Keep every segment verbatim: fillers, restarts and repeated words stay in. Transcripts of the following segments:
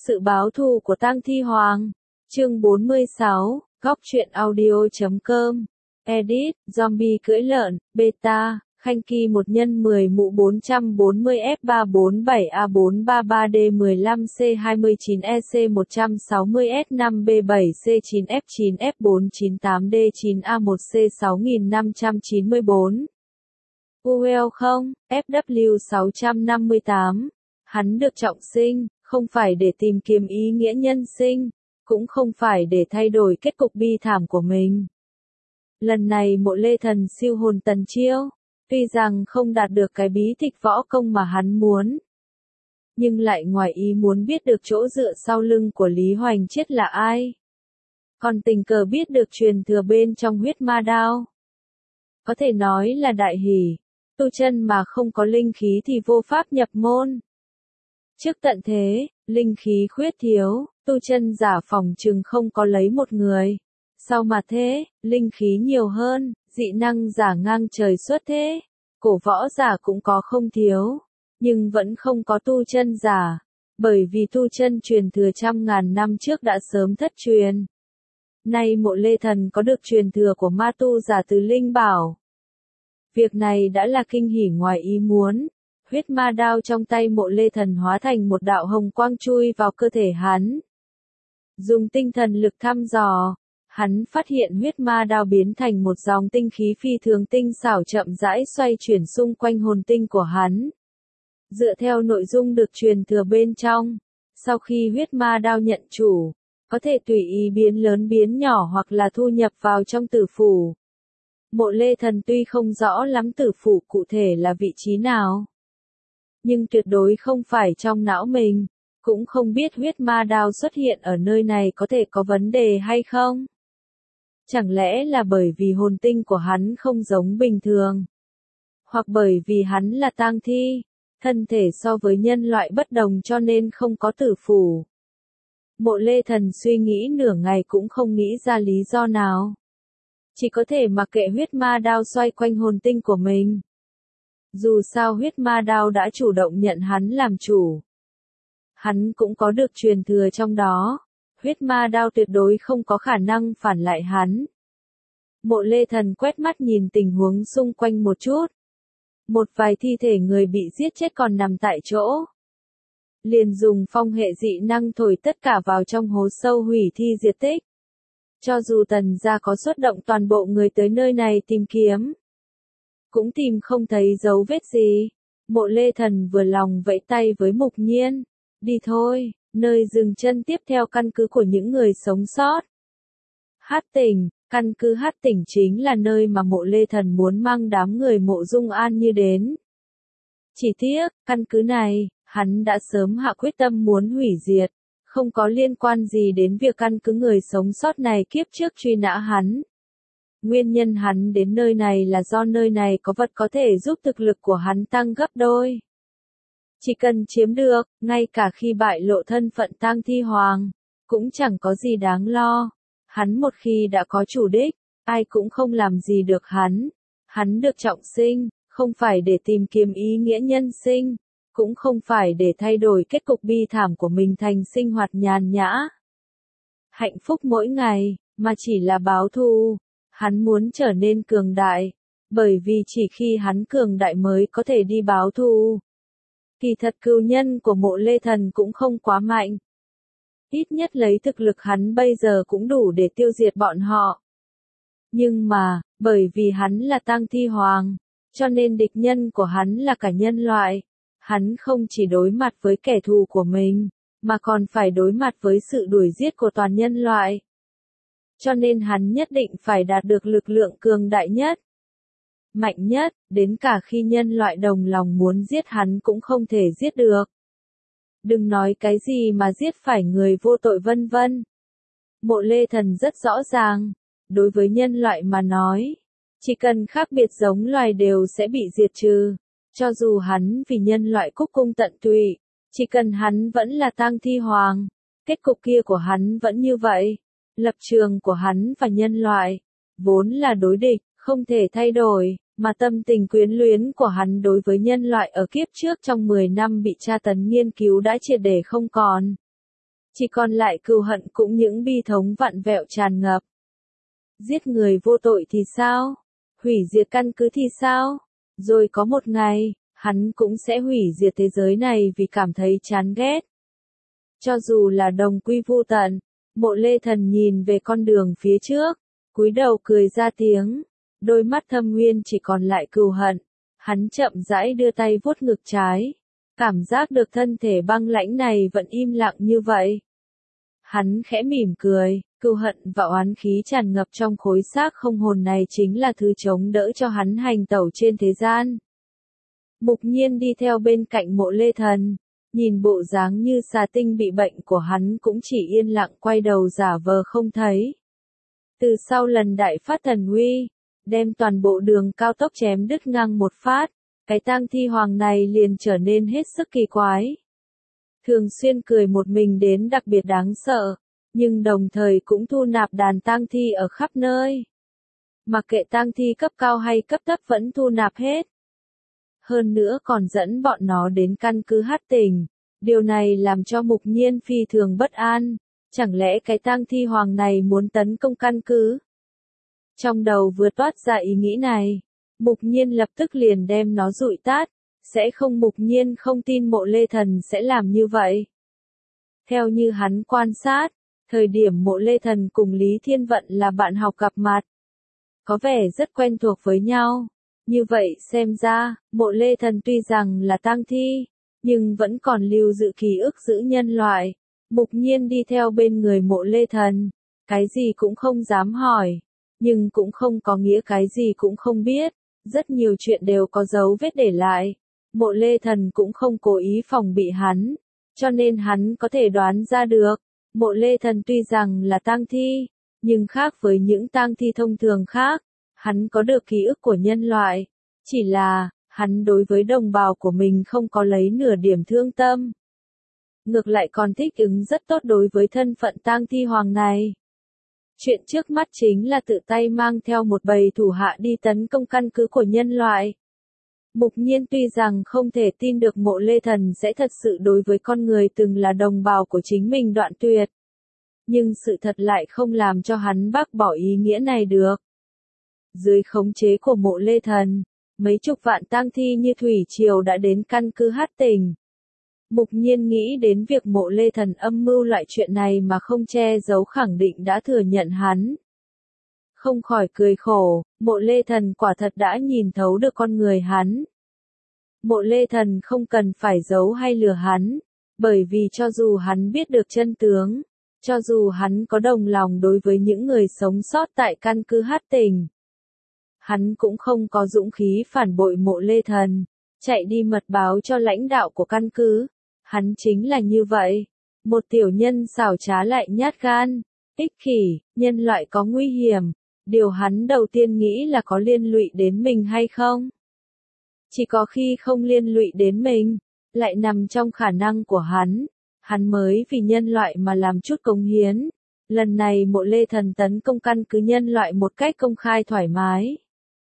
Sự báo thù của Tang Thi Hoàng. Chương bốn mươi sáu, góc truyện audio.com. Edit, zombie cưỡi lợn, beta, Khanh Ki một nhân mười mũ bốn trăm bốn mươi F ba bốn bảy A bốn ba ba D mười lăm C hai mươi chín E C một trăm sáu mươi S năm B bảy C chín F chín F bốn chín tám D chín A một C sáu nghìn năm trăm chín mươi bốn. Uel không, F W sáu trăm năm mươi tám. Hắn được trọng sinh, không phải để tìm kiếm ý nghĩa nhân sinh, cũng không phải để thay đổi kết cục bi thảm của mình. Lần này Mộ Lê Thần siêu hồn tần chiêu, tuy rằng không đạt được cái bí tịch võ công mà hắn muốn, nhưng lại ngoài ý muốn biết được chỗ dựa sau lưng của Lý Hoành Chiết là ai. Còn tình cờ biết được truyền thừa bên trong huyết ma đao. Có thể nói là đại hỷ, tu chân mà không có linh khí thì vô pháp nhập môn. Trước tận thế, linh khí khuyết thiếu, tu chân giả phòng chừng không có lấy một người. Sau mà thế, linh khí nhiều hơn, dị năng giả ngang trời xuất thế. Cổ võ giả cũng có không thiếu, nhưng vẫn không có tu chân giả. Bởi vì tu chân truyền thừa trăm ngàn năm trước đã sớm thất truyền. Nay Mộ Lê Thần có được truyền thừa của ma tu giả từ Linh Bảo. Việc này đã là kinh hỉ ngoài ý muốn. Huyết ma đao trong tay Mộ Lê Thần hóa thành một đạo hồng quang chui vào cơ thể hắn. Dùng tinh thần lực thăm dò, hắn phát hiện huyết ma đao biến thành một dòng tinh khí phi thường tinh xảo chậm rãi xoay chuyển xung quanh hồn tinh của hắn. Dựa theo nội dung được truyền thừa bên trong, sau khi huyết ma đao nhận chủ, có thể tùy ý biến lớn biến nhỏ hoặc là thu nhập vào trong tử phủ. Mộ Lê Thần tuy không rõ lắm tử phủ cụ thể là vị trí nào, nhưng tuyệt đối không phải trong não mình, cũng không biết huyết ma đao xuất hiện ở nơi này có thể có vấn đề hay không. Chẳng lẽ là bởi vì hồn tinh của hắn không giống bình thường? Hoặc bởi vì hắn là tang thi, thân thể so với nhân loại bất đồng cho nên không có tử phủ? Mộ Lê Thần suy nghĩ nửa ngày cũng không nghĩ ra lý do nào. Chỉ có thể mặc kệ huyết ma đao xoay quanh hồn tinh của mình. Dù sao huyết ma đao đã chủ động nhận hắn làm chủ. Hắn cũng có được truyền thừa trong đó. Huyết ma đao tuyệt đối không có khả năng phản lại hắn. Mộ Lê Thần quét mắt nhìn tình huống xung quanh một chút. Một vài thi thể người bị giết chết còn nằm tại chỗ. Liền dùng phong hệ dị năng thổi tất cả vào trong hố sâu hủy thi diệt tích. Cho dù Tần gia có xuất động toàn bộ người tới nơi này tìm kiếm, cũng tìm không thấy dấu vết gì. Mộ Lê Thần vừa lòng vẫy tay với Mục Nhiên. Đi thôi, nơi dừng chân tiếp theo căn cứ của những người sống sót. Hát Tỉnh, căn cứ Hát Tỉnh chính là nơi mà Mộ Lê Thần muốn mang đám người Mộ Dung An Như đến. Chỉ tiếc, căn cứ này, hắn đã sớm hạ quyết tâm muốn hủy diệt, không có liên quan gì đến việc căn cứ người sống sót này kiếp trước truy nã hắn. Nguyên nhân hắn đến nơi này là do nơi này có vật có thể giúp thực lực của hắn tăng gấp đôi. Chỉ cần chiếm được, ngay cả khi bại lộ thân phận Tang Thi Hoàng, cũng chẳng có gì đáng lo. Hắn một khi đã có chủ đích, ai cũng không làm gì được hắn. Hắn được trọng sinh, không phải để tìm kiếm ý nghĩa nhân sinh, cũng không phải để thay đổi kết cục bi thảm của mình thành sinh hoạt nhàn nhã, hạnh phúc mỗi ngày, mà chỉ là báo thù. Hắn muốn trở nên cường đại, bởi vì chỉ khi hắn cường đại mới có thể đi báo thù. Kỳ thật cừu nhân của Mộ Lê Thần cũng không quá mạnh. Ít nhất lấy thực lực hắn bây giờ cũng đủ để tiêu diệt bọn họ. Nhưng mà, bởi vì hắn là Tang Thi Hoàng, cho nên địch nhân của hắn là cả nhân loại. Hắn không chỉ đối mặt với kẻ thù của mình, mà còn phải đối mặt với sự đuổi giết của toàn nhân loại. Cho nên hắn nhất định phải đạt được lực lượng cường đại nhất, mạnh nhất, đến cả khi nhân loại đồng lòng muốn giết hắn cũng không thể giết được. Đừng nói cái gì mà giết phải người vô tội vân vân. Mộ Lê Thần rất rõ ràng, đối với nhân loại mà nói, chỉ cần khác biệt giống loài đều sẽ bị diệt trừ. Cho dù hắn vì nhân loại cúc cung tận tụy, chỉ cần hắn vẫn là Tang Thi Hoàng, kết cục kia của hắn vẫn như vậy. Lập trường của hắn và nhân loại, vốn là đối địch, không thể thay đổi, mà tâm tình quyến luyến của hắn đối với nhân loại ở kiếp trước trong mười năm bị tra tấn nghiên cứu đã triệt để không còn. Chỉ còn lại cừu hận cũng những bi thống vặn vẹo tràn ngập. Giết người vô tội thì sao? Hủy diệt căn cứ thì sao? Rồi có một ngày, hắn cũng sẽ hủy diệt thế giới này vì cảm thấy chán ghét. Cho dù là đồng quy vu tận, Mộ Lê Thần nhìn về con đường phía trước, cúi đầu cười ra tiếng, đôi mắt thâm nguyên chỉ còn lại cừu hận. Hắn chậm rãi đưa tay vuốt ngực trái, cảm giác được thân thể băng lãnh này vẫn im lặng như vậy. Hắn khẽ mỉm cười, cừu hận và oán khí tràn ngập trong khối xác không hồn này chính là thứ chống đỡ cho hắn hành tẩu trên thế gian. Mục Nhiên đi theo bên cạnh Mộ Lê Thần, nhìn bộ dáng như xà tinh bị bệnh của hắn cũng chỉ yên lặng quay đầu giả vờ không thấy. Từ sau lần đại phát thần uy, đem toàn bộ đường cao tốc chém đứt ngang một phát, cái tang thi hoàng này liền trở nên hết sức kỳ quái. Thường xuyên cười một mình đến đặc biệt đáng sợ, nhưng đồng thời cũng thu nạp đàn tang thi ở khắp nơi. Mặc kệ tang thi cấp cao hay cấp thấp vẫn thu nạp hết. Hơn nữa còn dẫn bọn nó đến căn cứ Hắc Tỉnh. Điều này làm cho Mục Nhiên phi thường bất an. Chẳng lẽ cái tang thi hoàng này muốn tấn công căn cứ? Trong đầu vừa toát ra ý nghĩ này, Mục Nhiên lập tức liền đem nó dụi tát. Sẽ không, Mục Nhiên không tin Mộ Lê Thần sẽ làm như vậy. Theo như hắn quan sát, thời điểm Mộ Lê Thần cùng Lý Thiên Vận là bạn học gặp mặt. Có vẻ rất quen thuộc với nhau. Như vậy xem ra, Mộ Lê Thần tuy rằng là tang thi, nhưng vẫn còn lưu giữ ký ức giữ nhân loại. Mục Nhiên đi theo bên người Mộ Lê Thần, cái gì cũng không dám hỏi, nhưng cũng không có nghĩa cái gì cũng không biết, rất nhiều chuyện đều có dấu vết để lại. Mộ Lê Thần cũng không cố ý phòng bị hắn, cho nên hắn có thể đoán ra được, Mộ Lê Thần tuy rằng là tang thi, nhưng khác với những tang thi thông thường khác, hắn có được ký ức của nhân loại, chỉ là, hắn đối với đồng bào của mình không có lấy nửa điểm thương tâm. Ngược lại còn thích ứng rất tốt đối với thân phận tang thi hoàng này. Chuyện trước mắt chính là tự tay mang theo một bầy thủ hạ đi tấn công căn cứ của nhân loại. Mục Nhiên tuy rằng không thể tin được Mộ Lê Thần sẽ thật sự đối với con người từng là đồng bào của chính mình đoạn tuyệt. Nhưng sự thật lại không làm cho hắn bác bỏ ý nghĩa này được. Dưới khống chế của Mộ Lê Thần, mấy chục vạn tang thi như thủy triều đã đến căn cứ Hắc Tỉnh. Mục Nhiên nghĩ đến việc Mộ Lê Thần âm mưu loại chuyện này mà không che giấu khẳng định đã thừa nhận hắn. Không khỏi cười khổ, Mộ Lê Thần quả thật đã nhìn thấu được con người hắn. Mộ Lê Thần không cần phải giấu hay lừa hắn, bởi vì cho dù hắn biết được chân tướng, cho dù hắn có đồng lòng đối với những người sống sót tại căn cứ Hắc Tỉnh, hắn cũng không có dũng khí phản bội Mộ Lê Thần, chạy đi mật báo cho lãnh đạo của căn cứ. Hắn chính là như vậy, một tiểu nhân xảo trá lại nhát gan, ích kỷ, nhân loại có nguy hiểm, điều hắn đầu tiên nghĩ là có liên lụy đến mình hay không. Chỉ có khi không liên lụy đến mình, lại nằm trong khả năng của hắn, hắn mới vì nhân loại mà làm chút cống hiến. Lần này Mộ Lê Thần tấn công căn cứ nhân loại một cách công khai thoải mái.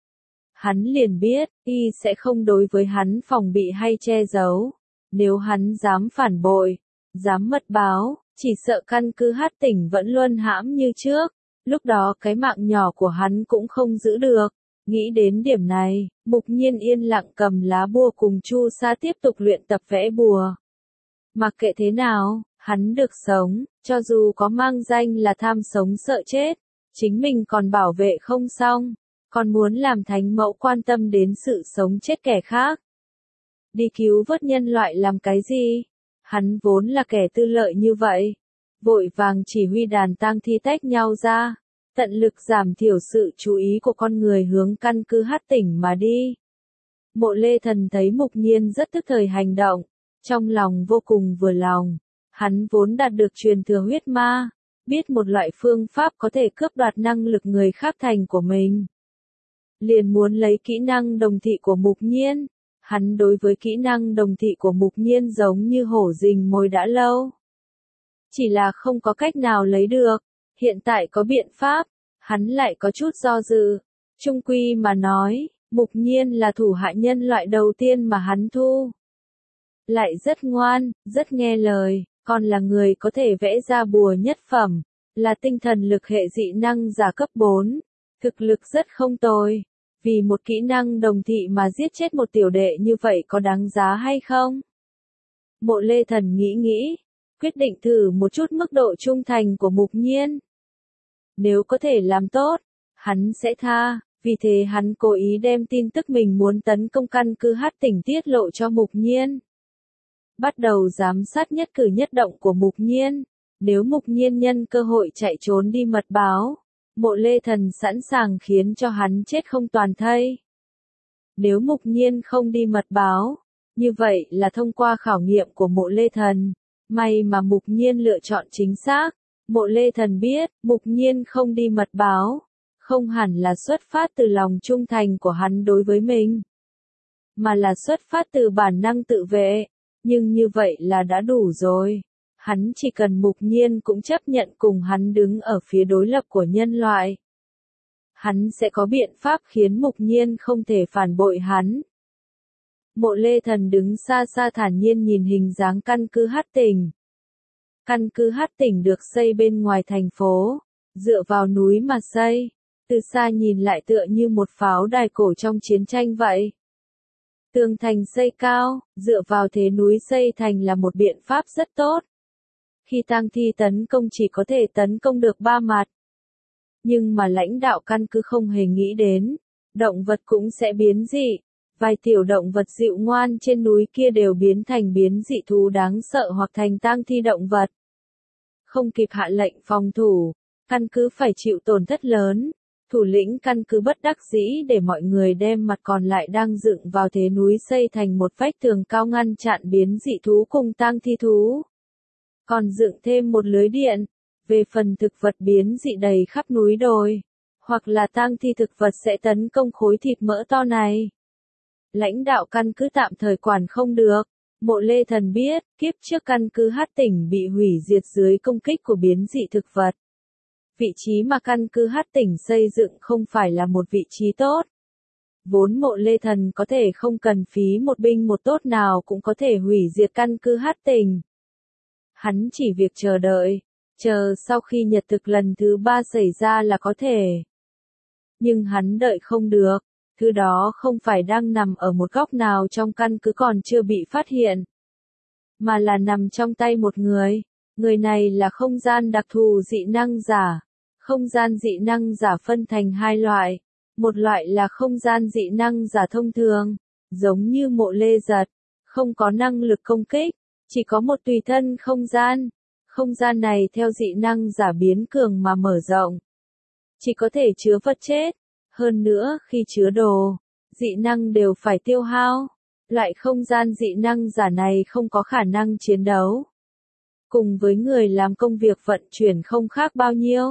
Hắn liền biết, y sẽ không đối với hắn phòng bị hay che giấu. Nếu hắn dám phản bội, dám mật báo, chỉ sợ căn cứ Hắc Tỉnh vẫn luân hãm như trước, lúc đó cái mạng nhỏ của hắn cũng không giữ được. Nghĩ đến điểm này, Mục Nhiên yên lặng cầm lá bùa cùng Chu Sa tiếp tục luyện tập vẽ bùa. Mặc kệ thế nào, hắn được sống, cho dù có mang danh là tham sống sợ chết, chính mình còn bảo vệ không xong, còn muốn làm thánh mẫu quan tâm đến sự sống chết kẻ khác. Đi cứu vớt nhân loại làm cái gì? Hắn vốn là kẻ tư lợi như vậy. Vội vàng chỉ huy đàn tang thi tách nhau ra, tận lực giảm thiểu sự chú ý của con người hướng căn cứ Hắc Tỉnh mà đi. Mộ Lê Thần thấy Mục Nhiên rất tức thời hành động, trong lòng vô cùng vừa lòng. Hắn vốn đạt được truyền thừa huyết ma, biết một loại phương pháp có thể cướp đoạt năng lực người khác thành của mình. Liền muốn lấy kỹ năng đồng thị của Mục Nhiên. Hắn đối với kỹ năng đồng thị của Mục Nhiên giống như hổ rình mồi đã lâu. Chỉ là không có cách nào lấy được, hiện tại có biện pháp, hắn lại có chút do dự. Chung quy mà nói, Mục Nhiên là thủ hạ nhân loại đầu tiên mà hắn thu. Lại rất ngoan, rất nghe lời, còn là người có thể vẽ ra bùa nhất phẩm, là tinh thần lực hệ dị năng giả cấp bốn, thực lực rất không tồi. Vì một kỹ năng đồng thị mà giết chết một tiểu đệ như vậy có đáng giá hay không? Mộ Lê Thần nghĩ nghĩ, quyết định thử một chút mức độ trung thành của Mục Nhiên. Nếu có thể làm tốt, hắn sẽ tha, vì thế hắn cố ý đem tin tức mình muốn tấn công căn cứ Hát Tỉnh tiết lộ cho Mục Nhiên. Bắt đầu giám sát nhất cử nhất động của Mục Nhiên, nếu Mục Nhiên nhân cơ hội chạy trốn đi mật báo, Mộ Lê Thần sẵn sàng khiến cho hắn chết không toàn thây. Nếu Mục Nhiên không đi mật báo, như vậy là thông qua khảo nghiệm của Mộ Lê Thần, may mà Mục Nhiên lựa chọn chính xác. Mộ Lê Thần biết, Mục Nhiên không đi mật báo, không hẳn là xuất phát từ lòng trung thành của hắn đối với mình, mà là xuất phát từ bản năng tự vệ, nhưng như vậy là đã đủ rồi. Hắn chỉ cần Mục Nhiên cũng chấp nhận cùng hắn đứng ở phía đối lập của nhân loại. Hắn sẽ có biện pháp khiến Mục Nhiên không thể phản bội hắn. Mộ Lê Thần đứng xa xa thản nhiên nhìn hình dáng căn cứ Hát Tỉnh. Căn cứ Hát Tỉnh được xây bên ngoài thành phố, dựa vào núi mà xây, từ xa nhìn lại tựa như một pháo đài cổ trong chiến tranh vậy. Tường thành xây cao, dựa vào thế núi xây thành là một biện pháp rất tốt. Khi tang thi tấn công chỉ có thể tấn công được ba mặt. Nhưng mà lãnh đạo căn cứ không hề nghĩ đến, động vật cũng sẽ biến dị. Vài tiểu động vật dịu ngoan trên núi kia đều biến thành biến dị thú đáng sợ hoặc thành tang thi động vật. Không kịp hạ lệnh phòng thủ, căn cứ phải chịu tổn thất lớn. Thủ lĩnh căn cứ bất đắc dĩ để mọi người đem mặt còn lại đang dựng vào thế núi xây thành một vách tường cao ngăn chặn biến dị thú cùng tang thi thú. Còn dựng thêm một lưới điện, về phần thực vật biến dị đầy khắp núi đồi, hoặc là tang thi thực vật sẽ tấn công khối thịt mỡ to này. Lãnh đạo căn cứ tạm thời quản không được. Mộ Lê Thần biết, kiếp trước căn cứ Hát Tỉnh bị hủy diệt dưới công kích của biến dị thực vật. Vị trí mà căn cứ Hát Tỉnh xây dựng không phải là một vị trí tốt. Vốn Mộ Lê Thần có thể không cần phí một binh một tốt nào cũng có thể hủy diệt căn cứ Hát Tỉnh. Hắn chỉ việc chờ đợi, chờ sau khi nhật thực lần thứ ba xảy ra là có thể. Nhưng hắn đợi không được. Thứ đó không phải đang nằm ở một góc nào trong căn cứ còn chưa bị phát hiện, mà là nằm trong tay một người. Người này là không gian đặc thù dị năng giả. Không gian dị năng giả phân thành hai loại. Một loại là không gian dị năng giả thông thường, giống như Mộ Lê Giật, không có năng lực công kích, chỉ có một tùy thân không gian. Không gian này theo dị năng giả biến cường mà mở rộng, chỉ có thể chứa vật chết. Hơn nữa, khi chứa đồ, dị năng đều phải tiêu hao. Loại không gian dị năng giả này không có khả năng chiến đấu. Cùng với người làm công việc vận chuyển không khác bao nhiêu.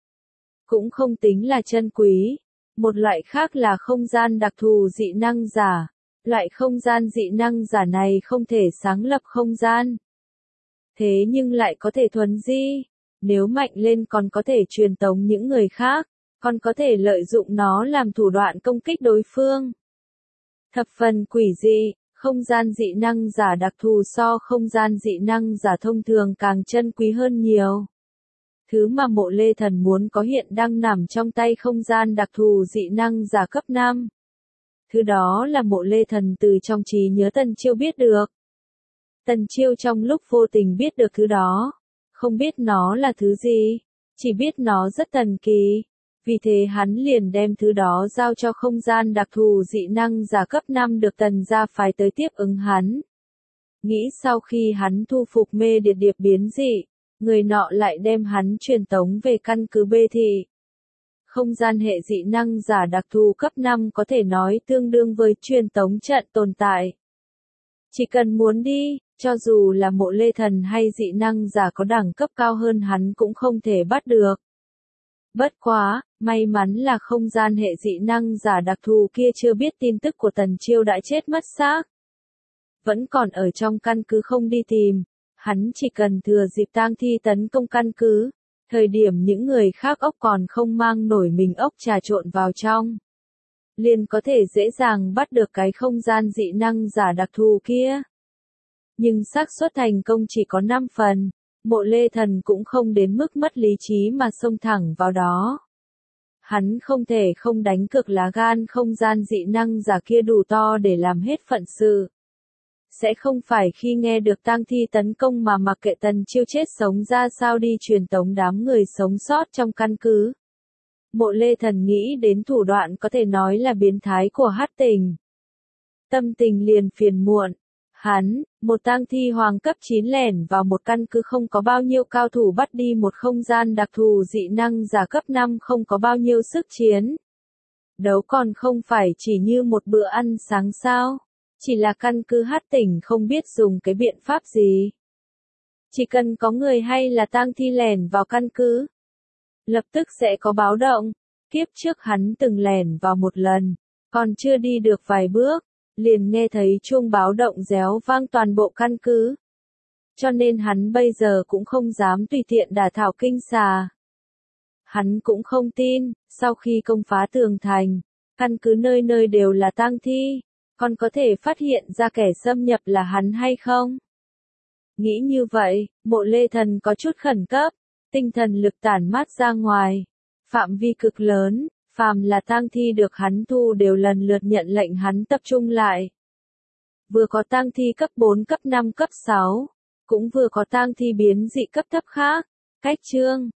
Cũng không tính là chân quý. Một loại khác là không gian đặc thù dị năng giả. Loại không gian dị năng giả này không thể sáng lập không gian. Thế nhưng lại có thể thuần di. Nếu mạnh lên còn có thể truyền tống những người khác. Còn có thể lợi dụng nó làm thủ đoạn công kích đối phương. Thập phần quỷ dị, không gian dị năng giả đặc thù so không gian dị năng giả thông thường càng chân quý hơn nhiều. Thứ mà Mộ Lê Thần muốn có hiện đang nằm trong tay không gian đặc thù dị năng giả cấp năm. Thứ đó là Mộ Lê Thần từ trong trí nhớ Tần Chiêu biết được. Tần Chiêu trong lúc vô tình biết được thứ đó, không biết nó là thứ gì, chỉ biết nó rất thần kỳ. Vì thế hắn liền đem thứ đó giao cho không gian đặc thù dị năng giả cấp năm được Tần gia phái tới tiếp ứng hắn. Nghĩ sau khi hắn thu phục mê điệt điệp biến dị, người nọ lại đem hắn truyền tống về căn cứ Bê Thị. Không gian hệ dị năng giả đặc thù cấp năm có thể nói tương đương với truyền tống trận tồn tại. Chỉ cần muốn đi, cho dù là Mộ Lê Thần hay dị năng giả có đẳng cấp cao hơn hắn cũng không thể bắt được. Bất quá, may mắn là không gian hệ dị năng giả đặc thù kia chưa biết tin tức của Tần Chiêu đã chết mất xác. Vẫn còn ở trong căn cứ không đi tìm, hắn chỉ cần thừa dịp tang thi tấn công căn cứ, thời điểm những người khác ốc còn không mang nổi mình ốc trà trộn vào trong. Liền có thể dễ dàng bắt được cái không gian dị năng giả đặc thù kia. Nhưng xác suất thành công chỉ có năm phần, Mộ Lê Thần cũng không đến mức mất lý trí mà xông thẳng vào đó. Hắn không thể không đánh cược lá gan không gian dị năng giả kia đủ to để làm hết phận sự. Sẽ không phải khi nghe được tang thi tấn công mà mặc kệ Tần Chiêu chết sống ra sao đi truyền tống đám người sống sót trong căn cứ. Mộ Lê Thần nghĩ đến thủ đoạn có thể nói là biến thái của Hắc Tình. Tâm tình liền phiền muộn. Hắn, một tang thi hoàng cấp chín lẻn vào một căn cứ không có bao nhiêu cao thủ bắt đi một không gian đặc thù dị năng giả cấp năm không có bao nhiêu sức chiến. Đấu còn không phải chỉ như một bữa ăn sáng sao. Chỉ là căn cứ Hắc Tỉnh không biết dùng cái biện pháp gì. Chỉ cần có người hay là tang thi lẻn vào căn cứ, lập tức sẽ có báo động. Kiếp trước hắn từng lẻn vào một lần, còn chưa đi được vài bước, liền nghe thấy chuông báo động réo vang toàn bộ căn cứ. Cho nên hắn bây giờ cũng không dám tùy tiện đả thảo kinh xà. Hắn cũng không tin, sau khi công phá tường thành, căn cứ nơi nơi đều là tang thi, còn có thể phát hiện ra kẻ xâm nhập là hắn hay không? Nghĩ như vậy, Mộ Lê Thần có chút khẩn cấp, tinh thần lực tản mát ra ngoài, phạm vi cực lớn, phàm là tang thi được hắn thu đều lần lượt nhận lệnh hắn tập trung lại. Vừa có tang thi cấp bốn, cấp năm, cấp sáu, cũng vừa có tang thi biến dị cấp thấp khác. Cách chương